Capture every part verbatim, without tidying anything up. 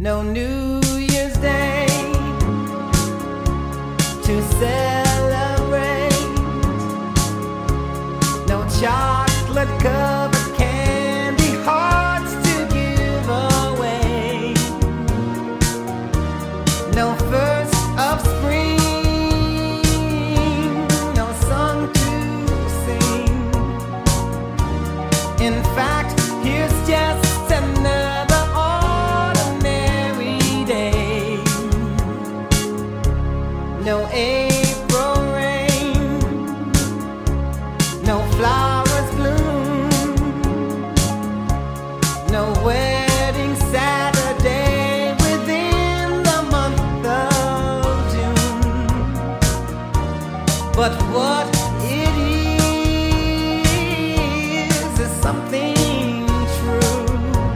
No New Year's Day to celebrate. No chocolate covered candy hearts to give away. No first of spring, no song to sing. In fact, here's just another ordinary day. No April rain, no flowers bloom, no wedding Saturday within the month of June. But what it is is something true,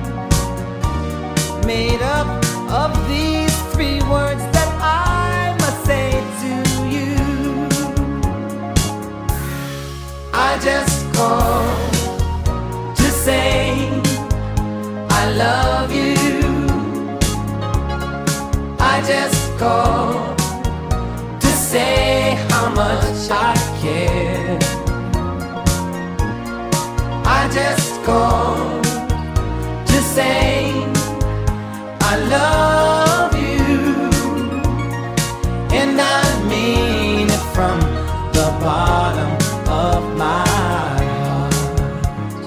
made up of these three words that I must say to you. I just called to say I love you. I just called to say how much I care. I just called to say I love you, and I mean it from the bottom of my heart.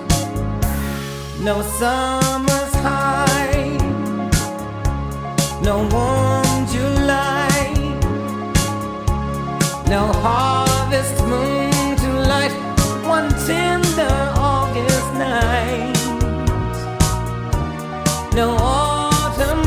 No summer's high, no warm July, no harvest moon to light one tender August night. No autumn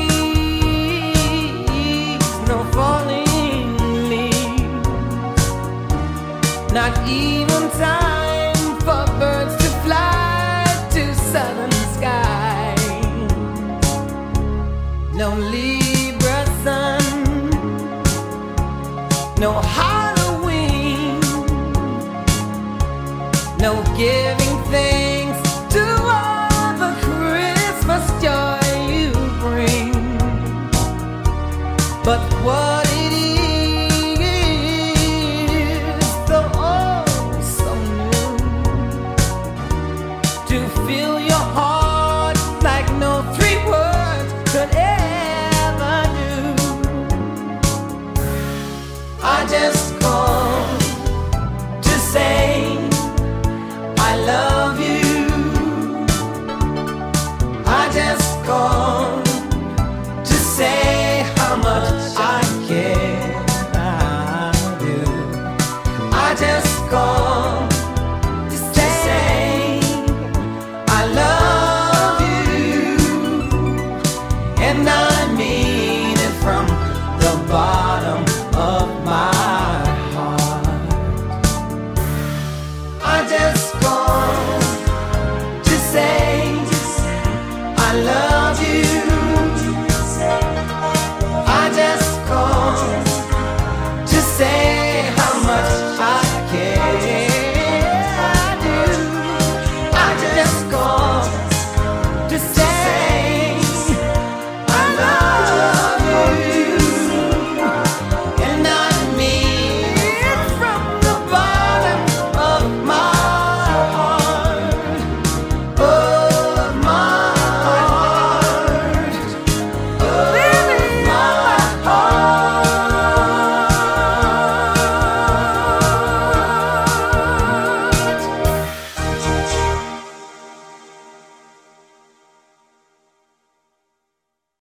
breeze, no falling leaves, not even time for birds to fly to southern skies. No Libra sun, no Halloween, no giving thanks to all the Christmas joy you bring. But what it is, though oh so new, to fill your heart like no three words could ever do. I just called to say I love you. I just called to say how much I care. I do. I just called